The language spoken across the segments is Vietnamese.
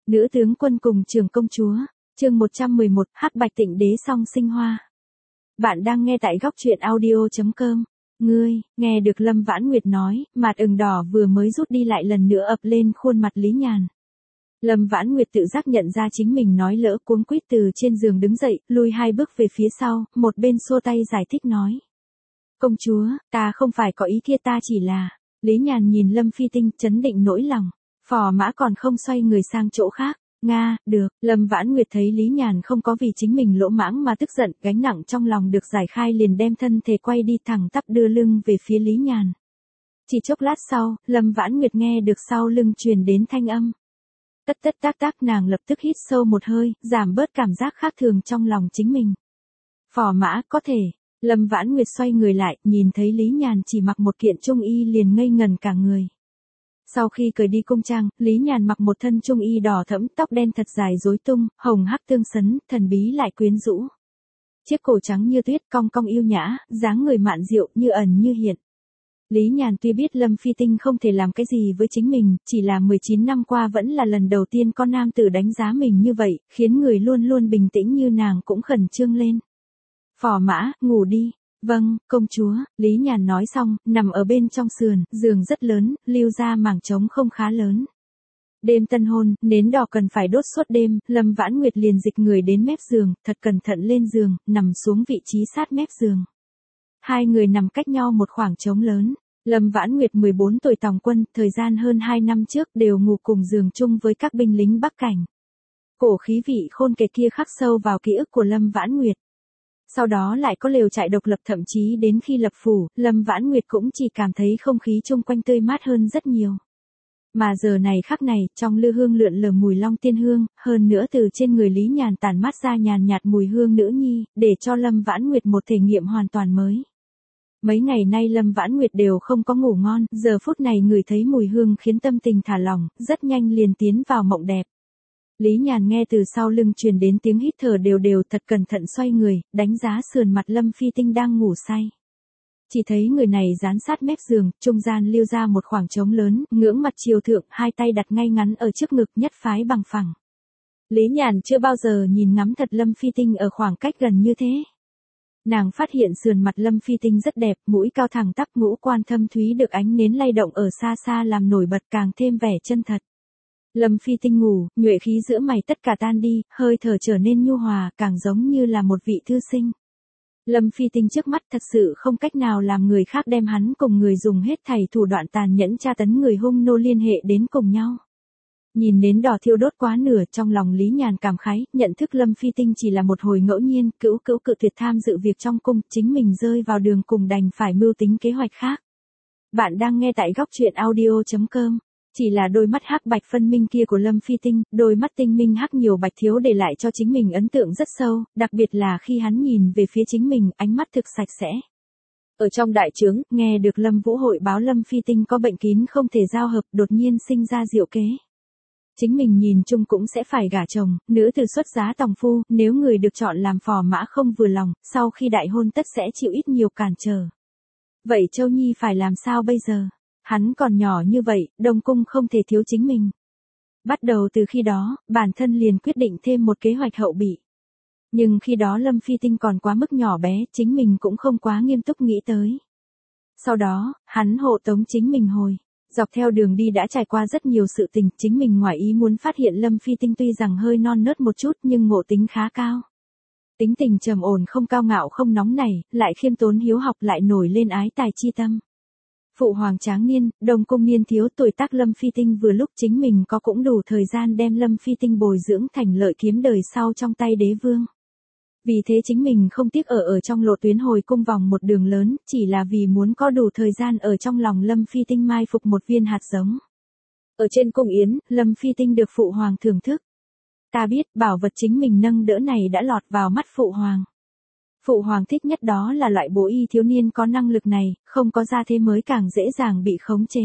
Nữ tướng quân cùng trưởng công chúa, chương 111, Hắc Bạch Tịnh Đế song sinh hoa. Bạn đang nghe tại góc truyện audio.com. Ngươi, nghe được Lâm Vãn Nguyệt nói, mặt ửng đỏ vừa mới rút đi lại lần nữa ập lên khuôn mặt Lý Nhàn. Lâm Vãn Nguyệt tự giác nhận ra chính mình nói lỡ, cuống quýt từ trên giường đứng dậy, lùi 2 bước về phía sau, một bên xua tay giải thích nói. Công chúa, ta không phải có ý kia, ta chỉ là... Lý Nhàn nhìn Lâm Phi Tinh chấn định nỗi lòng. Phò mã còn không xoay người sang chỗ khác. Nga, được. Lâm Vãn Nguyệt thấy Lý Nhàn không có vì chính mình lỗ mãng mà tức giận, gánh nặng trong lòng được giải khai, liền đem thân thể quay đi thẳng tắp đưa lưng về phía Lý Nhàn. Chỉ chốc lát sau, Lâm Vãn Nguyệt nghe được sau lưng truyền đến thanh âm. Tất tất tác tác, nàng lập tức hít sâu một hơi, giảm bớt cảm giác khác thường trong lòng chính mình. Phò mã, có thể. Lâm Vãn Nguyệt xoay người lại, nhìn thấy Lý Nhàn chỉ mặc một kiện trung y liền ngây ngần cả người. Sau khi cởi đi cung trang, Lý Nhàn mặc một thân trung y đỏ thẫm, tóc đen thật dài rối tung, hồng hắc tương sấn, thần bí lại quyến rũ. Chiếc cổ trắng như tuyết, cong cong yêu nhã, dáng người mạn diệu, như ẩn như hiện. Lý Nhàn tuy biết Lâm Phi Tinh không thể làm cái gì với chính mình, chỉ là 19 năm qua vẫn là lần đầu tiên có nam tử đánh giá mình như vậy, khiến người luôn luôn bình tĩnh như nàng cũng khẩn trương lên. Phò mã, ngủ đi. Vâng, công chúa. Lý Nhàn nói xong, nằm ở bên trong sườn, giường rất lớn, lưu ra mảng trống không khá lớn. Đêm tân hôn, nến đỏ cần phải đốt suốt đêm, Lâm Vãn Nguyệt liền dịch người đến mép giường, thật cẩn thận lên giường, nằm xuống vị trí sát mép giường. Hai người nằm cách nhau một khoảng trống lớn. Lâm Vãn Nguyệt 14 tuổi tòng quân, thời gian hơn 2 năm trước đều ngủ cùng giường chung với các binh lính Bắc Cảnh. Cổ khí vị khôn kể kia khắc sâu vào ký ức của Lâm Vãn Nguyệt. Sau đó lại có lều trại độc lập, thậm chí đến khi lập phủ, Lâm Vãn Nguyệt cũng chỉ cảm thấy không khí chung quanh tươi mát hơn rất nhiều. Mà giờ này khắc này, trong lư hương lượn lờ mùi long tiên hương, hơn nữa từ trên người Lý Nhàn tản mát ra nhàn nhạt mùi hương nữ nhi, để cho Lâm Vãn Nguyệt một thể nghiệm hoàn toàn mới. Mấy ngày nay Lâm Vãn Nguyệt đều không có ngủ ngon, giờ phút này ngửi thấy mùi hương khiến tâm tình thả lỏng, rất nhanh liền tiến vào mộng đẹp. Lý Nhàn nghe từ sau lưng truyền đến tiếng hít thở đều đều, thật cẩn thận xoay người, đánh giá sườn mặt Lâm Phi Tinh đang ngủ say. Chỉ thấy người này dán sát mép giường, trung gian lưu ra một khoảng trống lớn, ngưỡng mặt chiều thượng, hai tay đặt ngay ngắn ở trước ngực, nhất phái bằng phẳng. Lý Nhàn chưa bao giờ nhìn ngắm thật Lâm Phi Tinh ở khoảng cách gần như thế. Nàng phát hiện sườn mặt Lâm Phi Tinh rất đẹp, mũi cao thẳng tắp, ngũ quan thâm thúy được ánh nến lay động ở xa xa làm nổi bật, càng thêm vẻ chân thật. Lâm Phi Tinh ngủ, nhuệ khí giữa mày tất cả tan đi, hơi thở trở nên nhu hòa, càng giống như là một vị thư sinh. Lâm Phi Tinh trước mắt thật sự không cách nào làm người khác đem hắn cùng người dùng hết thảy thủ đoạn tàn nhẫn tra tấn người hung nô liên hệ đến cùng nhau. Nhìn nến đỏ thiêu đốt quá nửa, trong lòng Lý Nhàn cảm khái, nhận thức Lâm Phi Tinh chỉ là một hồi ngẫu nhiên, cữu cự tuyệt tham dự việc trong cung, chính mình rơi vào đường cùng đành phải mưu tính kế hoạch khác. Bạn đang nghe tại góc truyện audio.com. Chỉ là đôi mắt hắc bạch phân minh kia của Lâm Phi Tinh, đôi mắt tinh minh hắc nhiều bạch thiếu để lại cho chính mình ấn tượng rất sâu, đặc biệt là khi hắn nhìn về phía chính mình, ánh mắt thực sạch sẽ. Ở trong đại trướng, nghe được Lâm Vũ hội báo Lâm Phi Tinh có bệnh kín không thể giao hợp, đột nhiên sinh ra diệu kế. Chính mình nhìn chung cũng sẽ phải gả chồng, nữ từ xuất giá tòng phu, nếu người được chọn làm phò mã không vừa lòng, sau khi đại hôn tất sẽ chịu ít nhiều cản trở. Vậy Châu Nhi phải làm sao bây giờ? Hắn còn nhỏ như vậy, Đông Cung không thể thiếu chính mình. Bắt đầu từ khi đó, bản thân liền quyết định thêm một kế hoạch hậu bị. Nhưng khi đó Lâm Phi Tinh còn quá mức nhỏ bé, chính mình cũng không quá nghiêm túc nghĩ tới. Sau đó, hắn hộ tống chính mình hồi. Dọc theo đường đi đã trải qua rất nhiều sự tình, chính mình ngoài ý muốn phát hiện Lâm Phi Tinh tuy rằng hơi non nớt một chút nhưng ngộ tính khá cao. Tính tình trầm ổn, không cao ngạo không nóng nảy, lại khiêm tốn hiếu học, lại nổi lên ái tài chi tâm. Phụ hoàng tráng niên, Đông Cung niên thiếu, tuổi tác Lâm Phi Tinh vừa lúc chính mình có cũng đủ thời gian đem Lâm Phi Tinh bồi dưỡng thành lợi kiếm đời sau trong tay đế vương. Vì thế chính mình không tiếc ở trong lộ tuyến hồi cung vòng một đường lớn, chỉ là vì muốn có đủ thời gian ở trong lòng Lâm Phi Tinh mai phục một viên hạt giống. Ở trên cung yến, Lâm Phi Tinh được phụ hoàng thưởng thức. Ta biết, bảo vật chính mình nâng đỡ này đã lọt vào mắt phụ hoàng. Phụ hoàng thích nhất đó là loại bố y thiếu niên có năng lực này, không có gia thế mới càng dễ dàng bị khống chế.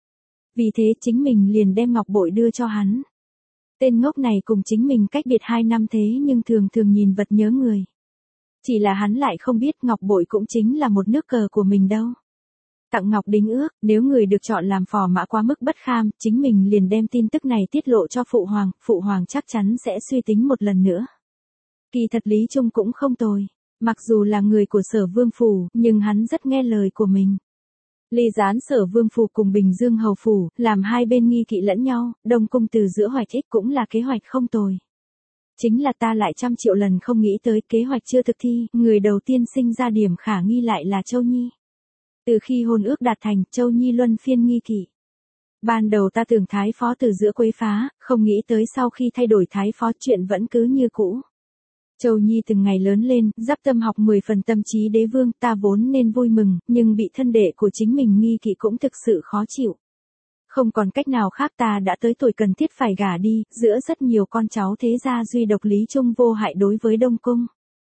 Vì thế chính mình liền đem ngọc bội đưa cho hắn. Tên ngốc này cùng chính mình cách biệt 2 năm thế nhưng thường thường nhìn vật nhớ người. Chỉ là hắn lại không biết ngọc bội cũng chính là một nước cờ của mình đâu. Tặng Ngọc đính ước, nếu người được chọn làm phò mã quá mức bất kham, chính mình liền đem tin tức này tiết lộ cho Phụ Hoàng chắc chắn sẽ suy tính một lần nữa. Kỳ thật Lý Trung cũng không tồi. Mặc dù là người của Sở Vương Phủ, nhưng hắn rất nghe lời của mình. Ly gián Sở Vương Phủ cùng Bình Dương Hầu Phủ, làm hai bên nghi kỵ lẫn nhau, Đông Cung từ giữa hoạch ích cũng là kế hoạch không tồi. Chính là ta lại 100 triệu lần không nghĩ tới kế hoạch chưa thực thi, người đầu tiên sinh ra điểm khả nghi lại là Châu Nhi. Từ khi hôn ước đạt thành, Châu Nhi luân phiên nghi kỵ. Ban đầu ta tưởng Thái Phó từ giữa quấy phá, không nghĩ tới sau khi thay đổi Thái Phó chuyện vẫn cứ như cũ. Châu Nhi từng ngày lớn lên, dắp tâm học 10 phần tâm trí đế vương, ta vốn nên vui mừng, nhưng bị thân đệ của chính mình nghi kỵ cũng thực sự khó chịu. Không còn cách nào khác, ta đã tới tuổi cần thiết phải gả đi, giữa rất nhiều con cháu thế gia duy độc Lý Trung vô hại đối với Đông Cung.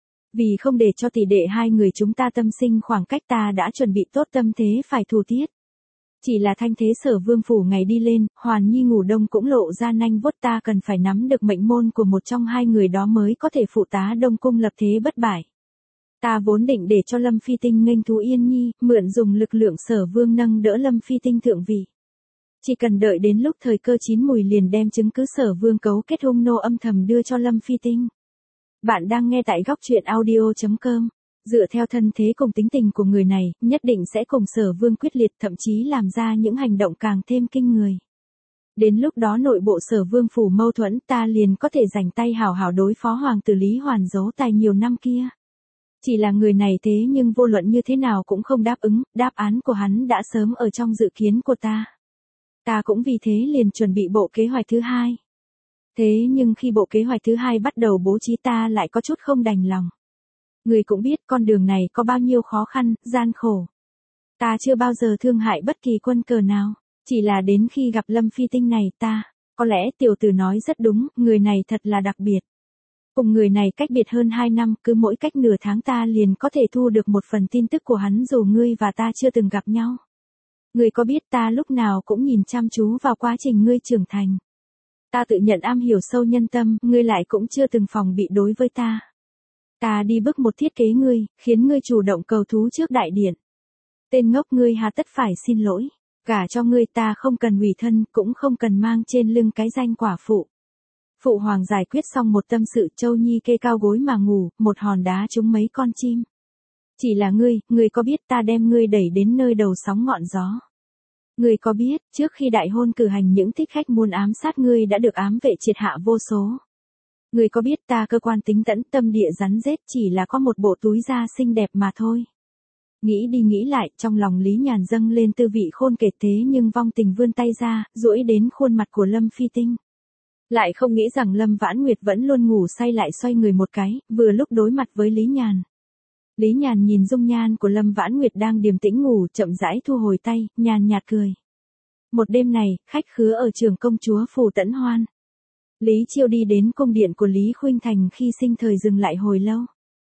Vì không để cho tỷ đệ hai người chúng ta tâm sinh khoảng cách, ta đã chuẩn bị tốt tâm thế phải thù tiết. Chỉ là thanh thế Sở Vương Phủ ngày đi lên, Hoàn Nhi ngủ đông cũng lộ ra nanh vuốt, ta cần phải nắm được mệnh môn của một trong hai người đó mới có thể phụ tá Đông Cung lập thế bất bại. Ta vốn định để cho Lâm Phi Tinh nghênh thú Yên Nhi, mượn dùng lực lượng Sở Vương nâng đỡ Lâm Phi Tinh thượng vị. Chỉ cần đợi đến lúc thời cơ chín mùi liền đem chứng cứ Sở Vương cấu kết hung nô âm thầm đưa cho Lâm Phi Tinh. Bạn đang nghe tại góc truyện audio.com. Dựa theo thân thế cùng tính tình của người này, nhất định sẽ cùng Sở Vương quyết liệt, thậm chí làm ra những hành động càng thêm kinh người. Đến lúc đó nội bộ Sở Vương Phủ mâu thuẫn, ta liền có thể rảnh tay hảo hảo đối phó hoàng tử Lý Hoàn giấu tài nhiều năm kia. Chỉ là người này thế nhưng vô luận như thế nào cũng không đáp ứng, đáp án của hắn đã sớm ở trong dự kiến của ta. Ta cũng vì thế liền chuẩn bị bộ kế hoạch thứ hai. Thế nhưng khi bộ kế hoạch thứ hai bắt đầu bố trí, ta lại có chút không đành lòng. Người cũng biết con đường này có bao nhiêu khó khăn, gian khổ. Ta chưa bao giờ thương hại bất kỳ quân cờ nào, chỉ là đến khi gặp Lâm Phi Tinh này có lẽ tiểu tử nói rất đúng, người này thật là đặc biệt. Cùng người này cách biệt hơn 2 năm, cứ mỗi cách nửa tháng ta liền có thể thu được một phần tin tức của hắn dù ngươi và ta chưa từng gặp nhau. Ngươi có biết ta lúc nào cũng nhìn chăm chú vào quá trình ngươi trưởng thành. Ta tự nhận am hiểu sâu nhân tâm, ngươi lại cũng chưa từng phòng bị đối với ta. Ta đi bước một thiết kế ngươi, khiến ngươi chủ động cầu thú trước đại điện. Tên ngốc ngươi hà tất phải xin lỗi. Gả cho ngươi ta không cần ủy thân, cũng không cần mang trên lưng cái danh quả phụ. Phụ hoàng giải quyết xong một tâm sự, Châu Nhi kê cao gối mà ngủ, một hòn đá trúng mấy con chim. Chỉ là ngươi có biết ta đem ngươi đẩy đến nơi đầu sóng ngọn gió. Ngươi có biết, trước khi đại hôn cử hành những thích khách muốn ám sát ngươi đã được ám vệ triệt hạ vô số. Ngươi có biết ta cơ quan tính tẫn tâm địa rắn rết chỉ là có một bộ túi da xinh đẹp mà thôi. Nghĩ đi nghĩ lại, trong lòng Lý Nhàn dâng lên tư vị khôn kể, thế nhưng vong tình vươn tay ra, duỗi đến khuôn mặt của Lâm Phi Tinh. Lại không nghĩ rằng Lâm Vãn Nguyệt vẫn luôn ngủ say lại xoay người một cái, vừa lúc đối mặt với Lý Nhàn. Lý Nhàn nhìn dung nhan của Lâm Vãn Nguyệt đang điềm tĩnh ngủ, chậm rãi thu hồi tay, nhàn nhạt cười. Một đêm này, khách khứa ở trường công chúa phủ tẫn hoan. Lý Chiêu đi đến cung điện của Lý Khuynh Thành khi sinh thời dừng lại hồi lâu.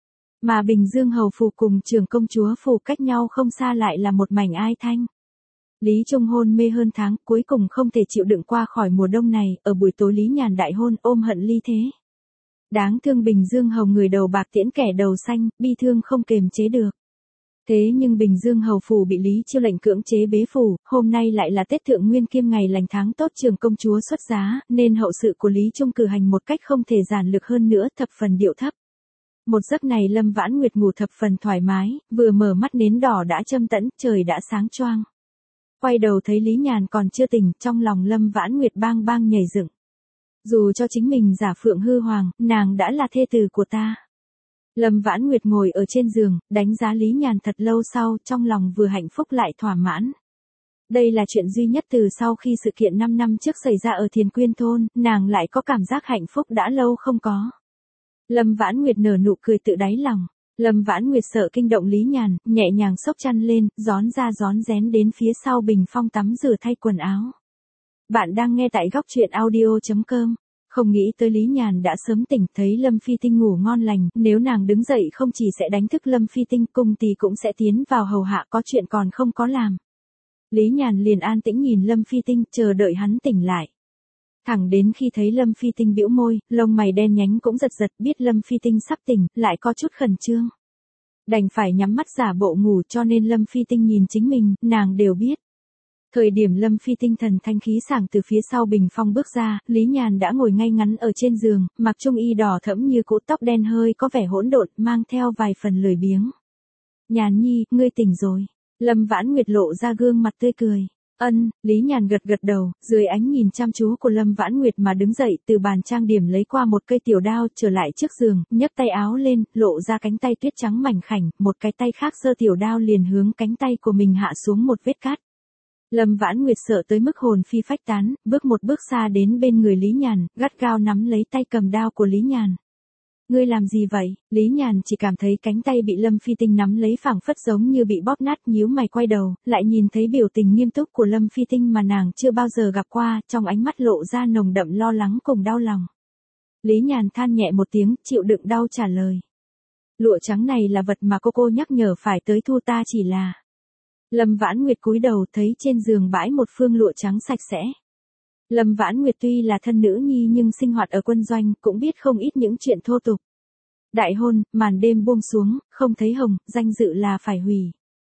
Mà Bình Dương Hầu Phủ cùng trường công chúa phủ cách nhau không xa lại là một mảnh ai thanh. Lý Trung hôn mê hơn tháng, cuối cùng không thể chịu đựng qua khỏi mùa đông này, ở buổi tối Lý Nhàn đại hôn, ôm hận ly thế. Đáng thương Bình Dương Hầu người đầu bạc tiễn kẻ đầu xanh, bi thương không kềm chế được. Thế nhưng Bình Dương Hầu Phủ bị Lý Chiêu lệnh cưỡng chế bế phủ, hôm nay lại là Tết Thượng Nguyên Kiêm ngày lành tháng tốt, trường công chúa xuất giá, nên hậu sự của Lý Trung cử hành một cách không thể giản lược hơn nữa, thập phần điệu thấp. Một giấc này Lâm Vãn Nguyệt ngủ thập phần thoải mái, vừa mở mắt nến đỏ đã châm tẫn, trời đã sáng choang. Quay đầu thấy Lý Nhàn còn chưa tỉnh, trong lòng Lâm Vãn Nguyệt bang bang nhảy dựng. Dù cho chính mình giả phượng hư hoàng, nàng đã là thê tử của ta. Lâm Vãn Nguyệt ngồi ở trên giường, đánh giá Lý Nhàn thật lâu sau, trong lòng vừa hạnh phúc lại thỏa mãn. Đây là chuyện duy nhất từ sau khi sự kiện 5 năm trước xảy ra ở Thiền Quyên Thôn, nàng lại có cảm giác hạnh phúc đã lâu không có. Lâm Vãn Nguyệt nở nụ cười tự đáy lòng. Lâm Vãn Nguyệt sợ kinh động Lý Nhàn, nhẹ nhàng xốc chăn lên, rón ra rón rén đến phía sau bình phong tắm rửa thay quần áo. Bạn đang nghe tại góc truyện audio.com. Không nghĩ tới Lý Nhàn đã sớm tỉnh, thấy Lâm Phi Tinh ngủ ngon lành, nếu nàng đứng dậy không chỉ sẽ đánh thức Lâm Phi Tinh, cung tỳ cũng sẽ tiến vào hầu hạ, có chuyện còn không có làm. Lý Nhàn liền an tĩnh nhìn Lâm Phi Tinh, chờ đợi hắn tỉnh lại. Thẳng đến khi thấy Lâm Phi Tinh bĩu môi, lông mày đen nhánh cũng giật giật, biết Lâm Phi Tinh sắp tỉnh, lại có chút khẩn trương. Đành phải nhắm mắt giả bộ ngủ, cho nên Lâm Phi Tinh nhìn chính mình, nàng đều biết. Thời điểm Lâm Phi Tinh thần thanh khí sảng từ phía sau bình phong bước ra, Lý Nhàn đã ngồi ngay ngắn ở trên giường, mặc trung y đỏ thẫm như cũ, tóc đen hơi có vẻ hỗn độn, mang theo vài phần lười biếng. Nhàn nhi, ngươi tỉnh rồi. Lâm Vãn Nguyệt lộ ra gương mặt tươi cười. Ân, Lý Nhàn gật gật đầu, dưới ánh nhìn chăm chú của Lâm Vãn Nguyệt mà đứng dậy, từ bàn trang điểm lấy qua một cây tiểu đao, trở lại trước giường, nhấc tay áo lên, lộ ra cánh tay tuyết trắng mảnh khảnh, một cái tay khác giơ tiểu đao liền hướng cánh tay của mình hạ xuống một vết cắt. Lâm Vãn Nguyệt sợ tới mức hồn phi phách tán, bước một bước xa đến bên người Lý Nhàn, gắt gao nắm lấy tay cầm đao của Lý Nhàn. Ngươi làm gì vậy? Lý Nhàn chỉ cảm thấy cánh tay bị Lâm Phi Tinh nắm lấy phảng phất giống như bị bóp nát, nhíu mày quay đầu, lại nhìn thấy biểu tình nghiêm túc của Lâm Phi Tinh mà nàng chưa bao giờ gặp qua, trong ánh mắt lộ ra nồng đậm lo lắng cùng đau lòng. Lý Nhàn than nhẹ một tiếng, chịu đựng đau trả lời. Lụa trắng này là vật mà cô nhắc nhở phải tới thu, ta chỉ là... Lâm Vãn Nguyệt cúi đầu thấy trên giường bãi một phương lụa trắng sạch sẽ. Lâm Vãn Nguyệt tuy là thân nữ nhi nhưng sinh hoạt ở quân doanh, cũng biết không ít những chuyện thô tục. Đại hôn, màn đêm buông xuống, không thấy hồng, danh dự là phải hủy.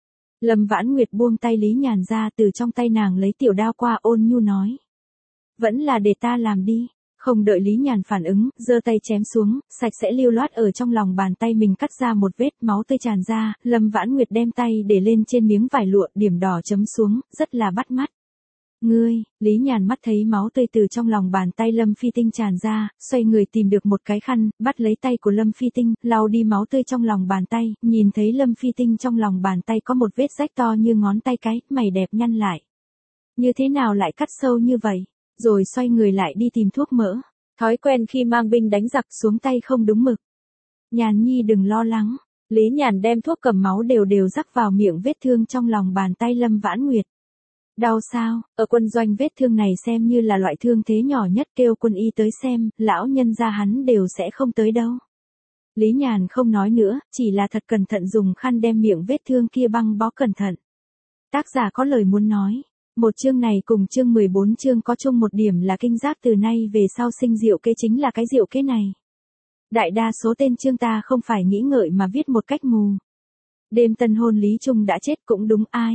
Lâm Vãn Nguyệt buông tay Lý Nhàn ra, từ trong tay nàng lấy tiểu đao qua, ôn nhu nói. Vẫn là để ta làm đi. Không đợi Lý Nhàn phản ứng, giơ tay chém xuống, sạch sẽ lưu loát ở trong lòng bàn tay mình cắt ra một vết, máu tươi tràn ra, Lâm Vãn Nguyệt đem tay để lên trên miếng vải lụa, điểm đỏ chấm xuống, rất là bắt mắt. Ngươi, Lý Nhàn mắt thấy máu tươi từ trong lòng bàn tay Lâm Phi Tinh tràn ra, xoay người tìm được một cái khăn, bắt lấy tay của Lâm Phi Tinh, lau đi máu tươi trong lòng bàn tay, nhìn thấy Lâm Phi Tinh trong lòng bàn tay có một vết rách to như ngón tay cái, mày đẹp nhăn lại. Như thế nào lại cắt sâu như vậy? Rồi xoay người lại đi tìm thuốc mỡ. Thói quen khi mang binh đánh giặc, xuống tay không đúng mực. Nhàn nhi đừng lo lắng. Lý Nhàn đem thuốc cầm máu đều đều rắc vào miệng vết thương trong lòng bàn tay Lâm Vãn Nguyệt. Đau sao? Ở quân doanh vết thương này xem như là loại thương thế nhỏ nhất, kêu quân y tới xem, lão nhân gia hắn đều sẽ không tới đâu. Lý Nhàn không nói nữa, chỉ là thật cẩn thận dùng khăn đem miệng vết thương kia băng bó cẩn thận. Tác giả có lời muốn nói. Một chương này cùng chương 14 chương có chung một điểm là kinh giác, từ nay về sau sinh diệu kế chính là cái diệu kế này. Đại đa số tên chương ta không phải nghĩ ngợi mà viết một cách mù. Đêm tân hôn Lý Trung đã chết cũng đúng, ai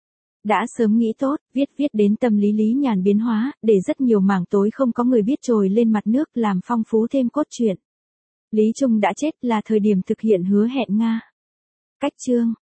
đã sớm nghĩ tốt, viết đến tâm lý Lý Nhàn biến hóa, để rất nhiều mảng tối không có người biết trồi lên mặt nước, làm phong phú thêm cốt truyện. Lý Trung đã chết là thời điểm thực hiện hứa hẹn Nga. Cách chương